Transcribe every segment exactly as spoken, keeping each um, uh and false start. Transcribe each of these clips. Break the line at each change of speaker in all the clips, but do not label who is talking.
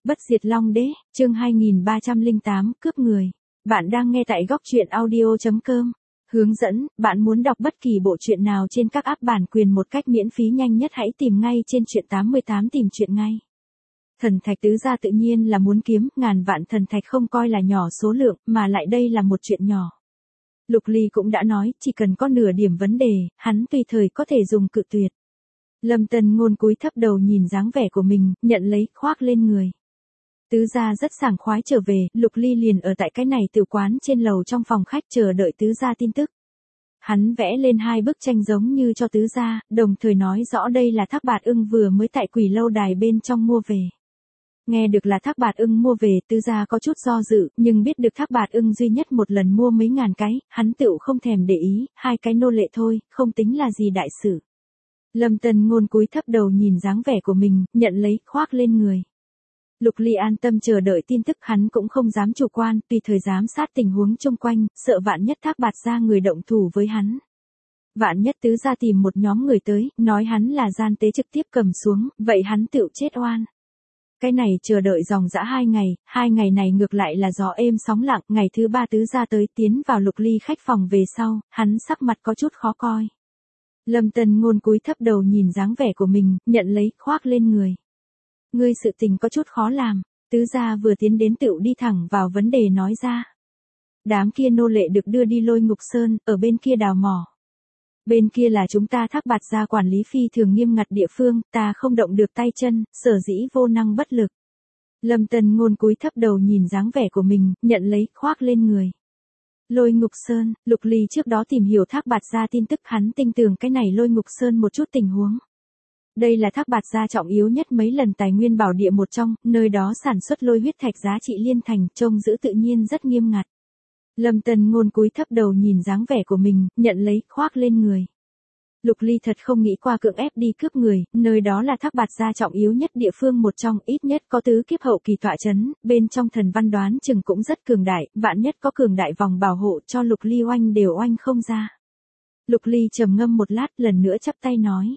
Bất diệt Long Đế, chương hai nghìn ba trăm lẻ tám, cướp người. Bạn đang nghe tại góc truyện audio chấm com. Hướng dẫn, bạn muốn đọc bất kỳ bộ truyện nào trên các app bản quyền một cách miễn phí nhanh nhất hãy tìm ngay trên truyện tám mươi tám tìm truyện ngay. Thần thạch tứ gia tự nhiên là muốn kiếm, ngàn vạn thần thạch không coi là nhỏ số lượng, mà lại đây là một chuyện nhỏ. Lục Ly cũng đã nói, chỉ cần có nửa điểm vấn đề, hắn tùy thời có thể dùng cự tuyệt. Lâm Tân Ngôn cúi thấp đầu nhìn dáng vẻ của mình, nhận lấy, khoác lên người. Tứ gia rất sảng khoái trở về, Lục Ly liền ở tại cái này tiểu quán trên lầu trong phòng khách chờ đợi tứ gia tin tức. Hắn vẽ lên hai bức tranh giống như cho tứ gia, đồng thời nói rõ đây là Thác Bạt Ưng vừa mới tại Quỷ Lâu Đài bên trong mua về. Nghe được là Thác Bạt Ưng mua về, tứ gia có chút do dự, nhưng biết được Thác Bạt Ưng duy nhất một lần mua mấy ngàn cái, hắn tựu không thèm để ý, hai cái nô lệ thôi, không tính là gì đại sự. Lâm Tân Ngôn cúi thấp đầu nhìn dáng vẻ của mình, nhận lấy, khoác lên người. Lục Ly an tâm chờ đợi tin tức, hắn cũng không dám chủ quan, tùy thời giám sát tình huống chung quanh, sợ vạn nhất Thác Bạt gia người động thủ với hắn. Vạn nhất tứ gia tìm một nhóm người tới, nói hắn là gian tế trực tiếp cầm xuống, vậy hắn tựu chết oan. Cái này chờ đợi dòng dã hai ngày, hai ngày này ngược lại là gió êm sóng lặng, ngày thứ ba tứ gia tới tiến vào Lục Ly khách phòng về sau, hắn sắc mặt có chút khó coi. Lâm Tân Ngôn cúi thấp đầu nhìn dáng vẻ của mình, nhận lấy, khoác lên người. Ngươi sự tình có chút khó làm, tứ gia vừa tiến đến tựu đi thẳng vào vấn đề nói ra. Đám kia nô lệ được đưa đi Lôi Ngục Sơn, ở bên kia đào mỏ. Bên kia là chúng ta Thác Bạt gia quản lý phi thường nghiêm ngặt địa phương, ta không động được tay chân, sở dĩ vô năng bất lực. Lâm Tân Ngôn cúi thấp đầu nhìn dáng vẻ của mình, nhận lấy, khoác lên người. Lôi Ngục Sơn, Lục Ly trước đó tìm hiểu Thác Bạt gia tin tức, hắn tin tưởng cái này Lôi Ngục Sơn một chút tình huống. Đây là Thác Bạt gia trọng yếu nhất mấy lần tài nguyên bảo địa một trong, nơi đó sản xuất lôi huyết thạch giá trị liên thành, trông giữ tự nhiên rất nghiêm ngặt. Lâm Tân Ngôn cúi thấp đầu nhìn dáng vẻ của mình, nhận lấy, khoác lên người. Lục Ly thật không nghĩ qua cưỡng ép đi cướp người, nơi đó là Thác Bạt gia trọng yếu nhất địa phương một trong, ít nhất có tứ kiếp hậu kỳ tọa chấn, bên trong thần văn đoán chừng cũng rất cường đại, vạn nhất có cường đại vòng bảo hộ cho Lục Ly oanh đều oanh không ra. Lục Ly trầm ngâm một lát, lần nữa chắp tay nói.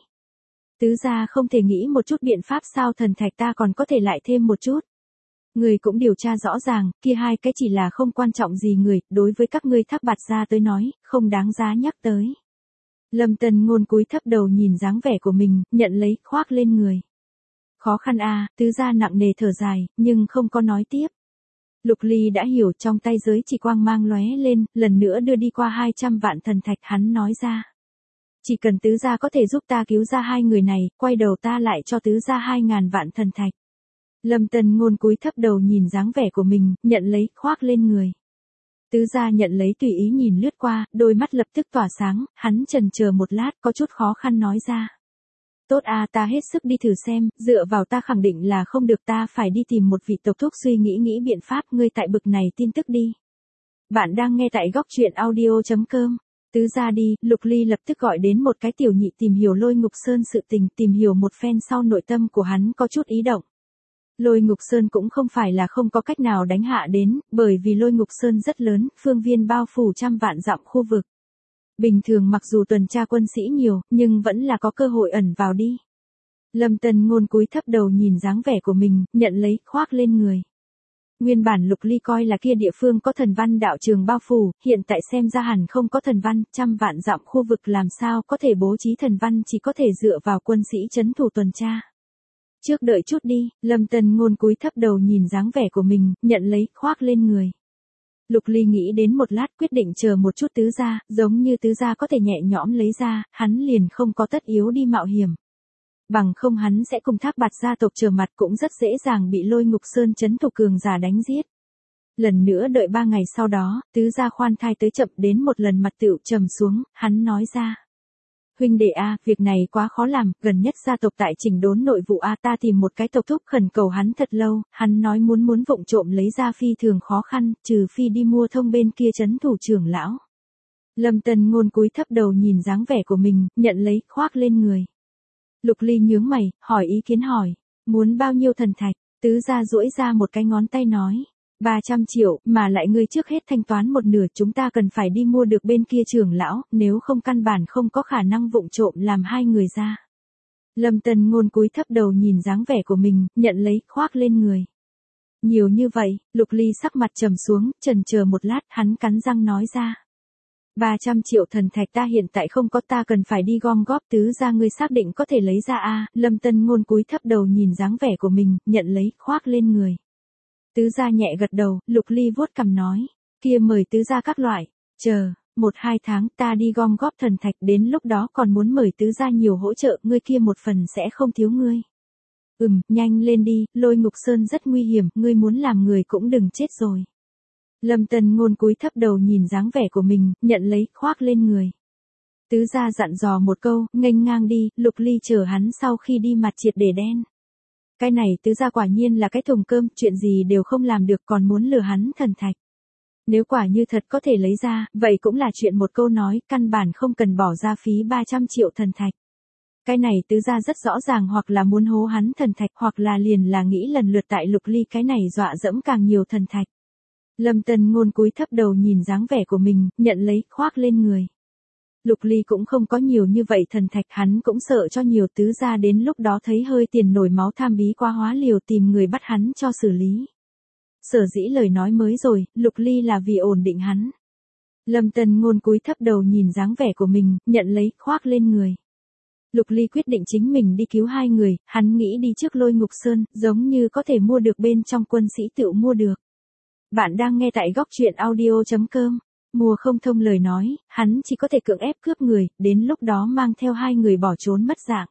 Tứ gia không thể nghĩ một chút biện pháp sao? Thần thạch ta còn có thể lại thêm một chút. Người cũng điều tra rõ ràng, kia hai cái chỉ là không quan trọng gì người, đối với các ngươi Thác Bạt gia tới nói, không đáng giá nhắc tới. Lâm Tân Ngôn cúi thấp đầu nhìn dáng vẻ của mình, nhận lấy, khoác lên người. Khó khăn a, à, tứ gia nặng nề thở dài, nhưng không có nói tiếp. Lục Ly đã hiểu, trong tay giới chỉ quang mang lóe lên, lần nữa đưa đi qua hai trăm vạn thần thạch, hắn nói ra. Chỉ cần tứ gia có thể giúp ta cứu ra hai người này, quay đầu ta lại cho tứ gia hai ngàn vạn thần thạch. Lâm Tân Ngôn cúi thấp đầu nhìn dáng vẻ của mình, nhận lấy, khoác lên người. Tứ gia nhận lấy tùy ý nhìn lướt qua, đôi mắt lập tức tỏa sáng, hắn chần chờ một lát có chút khó khăn nói ra. Tốt a, à, ta hết sức đi thử xem, dựa vào ta khẳng định là không được, ta phải đi tìm một vị tộc thúc suy nghĩ nghĩ biện pháp, ngươi tại bực này tin tức đi. Bạn đang nghe tại góc truyện audio chấm com. Tứ gia đi, Lục Ly lập tức gọi đến một cái tiểu nhị tìm hiểu Lôi Ngục Sơn sự tình, tìm hiểu một phen sau nội tâm của hắn có chút ý động. Lôi Ngục Sơn cũng không phải là không có cách nào đánh hạ đến, bởi vì Lôi Ngục Sơn rất lớn, phương viên bao phủ trăm vạn dặm khu vực. Bình thường mặc dù tuần tra quân sĩ nhiều, nhưng vẫn là có cơ hội ẩn vào đi. Lâm Tân Ngôn cúi thấp đầu nhìn dáng vẻ của mình, nhận lấy, khoác lên người. Nguyên bản Lục Ly coi là kia địa phương có thần văn đạo trường bao phủ, hiện tại xem ra hẳn không có thần văn, trăm vạn dặm khu vực làm sao có thể bố trí thần văn, chỉ có thể dựa vào quân sĩ trấn thủ tuần tra. Trước đợi chút đi, Lâm Tân Ngôn cúi thấp đầu nhìn dáng vẻ của mình, nhận lấy, khoác lên người. Lục Ly nghĩ đến một lát, quyết định chờ một chút tứ gia, giống như tứ gia có thể nhẹ nhõm lấy ra, hắn liền không có tất yếu đi mạo hiểm. Bằng không hắn sẽ cùng Thác Bạt gia tộc trở mặt, cũng rất dễ dàng bị Lôi Ngục Sơn trấn thủ cường giả đánh giết. Lần nữa đợi ba ngày sau đó, tứ gia khoan thai tới chậm, đến một lần mặt tựu trầm xuống, hắn nói ra. Huynh đệ a, việc này quá khó làm, gần nhất gia tộc tại chỉnh đốn nội vụ a, ta tìm một cái tộc thúc khẩn cầu hắn thật lâu, hắn nói muốn muốn vụng trộm lấy ra phi thường khó khăn, trừ phi đi mua thông bên kia trấn thủ trưởng lão. Lâm Tân Ngôn cúi thấp đầu nhìn dáng vẻ của mình, nhận lấy, khoác lên người. Lục Ly nhướng mày, hỏi ý kiến hỏi, muốn bao nhiêu thần thạch? Tứ gia duỗi ra một cái ngón tay nói, ba trăm triệu, mà lại ngươi trước hết thanh toán một nửa, chúng ta cần phải đi mua được bên kia trưởng lão, nếu không căn bản không có khả năng vụng trộm làm hai người ra. Lâm Tân Ngôn cúi thấp đầu nhìn dáng vẻ của mình, nhận lấy, khoác lên người. Nhiều như vậy, Lục Ly sắc mặt trầm xuống, chần chờ một lát, hắn cắn răng nói ra. ba trăm triệu thần thạch ta hiện tại không có, ta cần phải đi gom góp, tứ gia ngươi xác định có thể lấy ra a à? Lâm Tân Ngôn cúi thấp đầu nhìn dáng vẻ của mình, nhận lấy, khoác lên người. Tứ gia nhẹ gật đầu, Lục Ly vuốt cằm nói. Kia mời tứ gia các loại, chờ, một hai tháng ta đi gom góp thần thạch, đến lúc đó còn muốn mời tứ gia nhiều hỗ trợ, ngươi kia một phần sẽ không thiếu ngươi. Ừm, nhanh lên đi, Lôi Ngục Sơn rất nguy hiểm, ngươi muốn làm người cũng đừng chết rồi. Lâm Tân Ngôn cúi thấp đầu nhìn dáng vẻ của mình, nhận lấy, khoác lên người. Tứ gia dặn dò một câu, nghênh ngang đi, Lục Ly chờ hắn sau khi đi mặt triệt để đen. Cái này tứ gia quả nhiên là cái thùng cơm, chuyện gì đều không làm được còn muốn lừa hắn thần thạch. Nếu quả như thật có thể lấy ra, vậy cũng là chuyện một câu nói, căn bản không cần bỏ ra phí ba trăm triệu thần thạch. Cái này tứ gia rất rõ ràng, hoặc là muốn hố hắn thần thạch, hoặc là liền là nghĩ lần lượt tại Lục Ly cái này dọa dẫm càng nhiều thần thạch. Lâm Tân Ngôn cúi thấp đầu nhìn dáng vẻ của mình, nhận lấy, khoác lên người. Lục Ly cũng không có nhiều như vậy thần thạch, hắn cũng sợ cho nhiều tứ gia đến lúc đó thấy hơi tiền nổi máu tham bí quá hóa liều tìm người bắt hắn cho xử lý. Sở dĩ lời nói mới rồi, Lục Ly là vì ổn định hắn. Lâm Tân Ngôn cúi thấp đầu nhìn dáng vẻ của mình, nhận lấy, khoác lên người. Lục Ly quyết định chính mình đi cứu hai người, hắn nghĩ đi trước Lôi Ngục Sơn, giống như có thể mua được bên trong quân sĩ tự mua được. Bạn đang nghe tại góc truyện audio chấm com. Mua không thông lời nói, hắn chỉ có thể cưỡng ép cướp người, đến lúc đó mang theo hai người bỏ trốn mất dạng.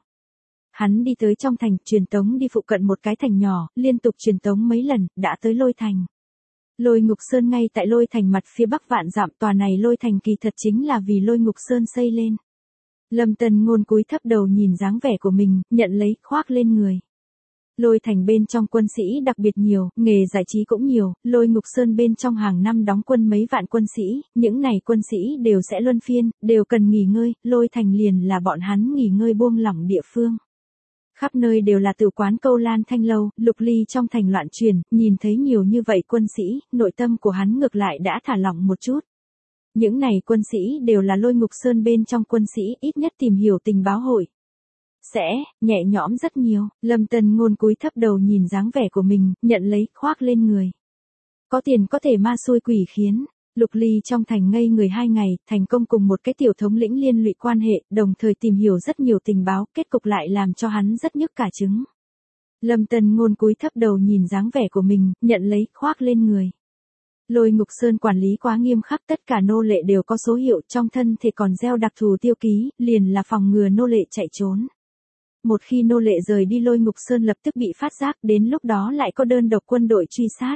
Hắn đi tới trong thành, truyền tống đi phụ cận một cái thành nhỏ, liên tục truyền tống mấy lần, đã tới Lôi Thành. Lôi Ngục Sơn ngay tại Lôi Thành mặt phía bắc vạn dặm, tòa này Lôi Thành kỳ thật chính là vì Lôi Ngục Sơn xây lên. Lâm Tân Ngôn cúi thấp đầu nhìn dáng vẻ của mình, nhận lấy, khoác lên người. Lôi Thành bên trong quân sĩ đặc biệt nhiều, nghề giải trí cũng nhiều, Lôi Ngục Sơn bên trong hàng năm đóng quân mấy vạn quân sĩ, những này quân sĩ đều sẽ luân phiên, đều cần nghỉ ngơi, Lôi Thành liền là bọn hắn nghỉ ngơi buông lỏng địa phương. Khắp nơi đều là tử quán câu lan thanh lâu, Lục Ly trong thành loạn truyền, nhìn thấy nhiều như vậy quân sĩ, nội tâm của hắn ngược lại đã thả lỏng một chút. Những này quân sĩ đều là Lôi Ngục Sơn bên trong quân sĩ, ít nhất tìm hiểu tình báo hội. Sẽ, nhẹ nhõm rất nhiều, Lâm Tân Ngôn cúi thấp đầu nhìn dáng vẻ của mình, nhận lấy, khoác lên người. Có tiền có thể ma xui quỷ khiến. Lục Ly trong thành ngây người hai ngày, thành công cùng một cái tiểu thống lĩnh liên lụy quan hệ, đồng thời tìm hiểu rất nhiều tình báo, kết cục lại làm cho hắn rất nhức cả trứng. Lâm Tân Ngôn cúi thấp đầu nhìn dáng vẻ của mình, nhận lấy, khoác lên người. Lôi Ngục Sơn quản lý quá nghiêm khắc, tất cả nô lệ đều có số hiệu, trong thân thể còn gieo đặc thù tiêu ký, liền là phòng ngừa nô lệ chạy trốn. Một khi nô lệ rời đi Lôi Ngục Sơn lập tức bị phát giác, đến lúc đó lại có đơn độc quân đội truy sát.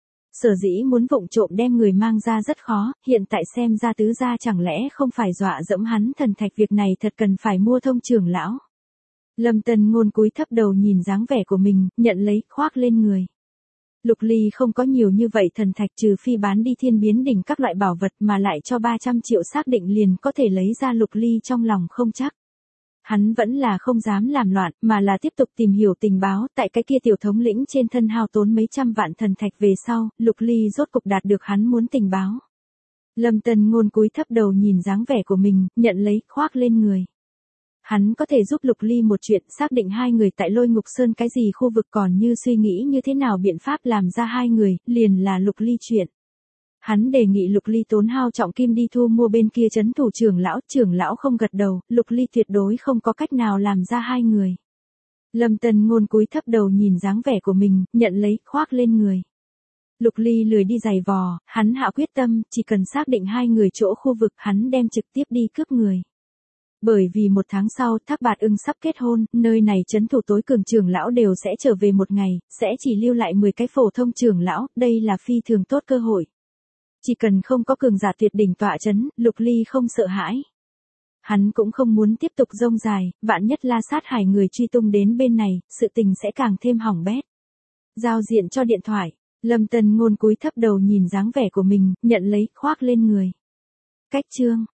Sở dĩ muốn vụng trộm đem người mang ra rất khó, hiện tại xem ra tứ gia chẳng lẽ không phải dọa dẫm hắn thần thạch, việc này thật cần phải mua thông trưởng lão. Lâm Tân Ngôn cúi thấp đầu nhìn dáng vẻ của mình, nhận lấy, khoác lên người. Lục Ly không có nhiều như vậy thần thạch, trừ phi bán đi Thiên Biến Đỉnh các loại bảo vật, mà lại cho ba trăm triệu xác định liền có thể lấy ra. Lục Ly trong lòng không chắc. Hắn vẫn là không dám làm loạn, mà là tiếp tục tìm hiểu tình báo, tại cái kia tiểu thống lĩnh trên thân hao tốn mấy trăm vạn thần thạch về sau, Lục Ly rốt cục đạt được hắn muốn tình báo. Lâm Tân Ngôn cúi thấp đầu nhìn dáng vẻ của mình, nhận lấy, khoác lên người. Hắn có thể giúp Lục Ly một chuyện, xác định hai người tại Lôi Ngục Sơn cái gì khu vực, còn như suy nghĩ như thế nào biện pháp làm ra hai người, liền là Lục Ly chuyện. Hắn đề nghị Lục Ly tốn hao trọng kim đi thu mua bên kia trấn thủ trưởng lão, trưởng lão không gật đầu, Lục Ly tuyệt đối không có cách nào làm ra hai người. Lâm Tân Ngôn cúi thấp đầu nhìn dáng vẻ của mình, nhận lấy, khoác lên người. Lục Ly lười đi giày vò, hắn hạ quyết tâm, chỉ cần xác định hai người chỗ khu vực, hắn đem trực tiếp đi cướp người. Bởi vì một tháng sau, Thác Bạt Ưng sắp kết hôn, nơi này trấn thủ tối cường trưởng lão đều sẽ trở về một ngày, sẽ chỉ lưu lại mười cái phổ thông trưởng lão, đây là phi thường tốt cơ hội. Chỉ cần không có cường giả tuyệt đỉnh tọa chấn, Lục Ly không sợ hãi. Hắn cũng không muốn tiếp tục rông dài, vạn nhất La Sát Hải người truy tung đến bên này, sự tình sẽ càng thêm hỏng bét. Giao diện cho điện thoại, Lâm Tân Ngôn cúi thấp đầu nhìn dáng vẻ của mình, nhận lấy, khoác lên người. Cách chương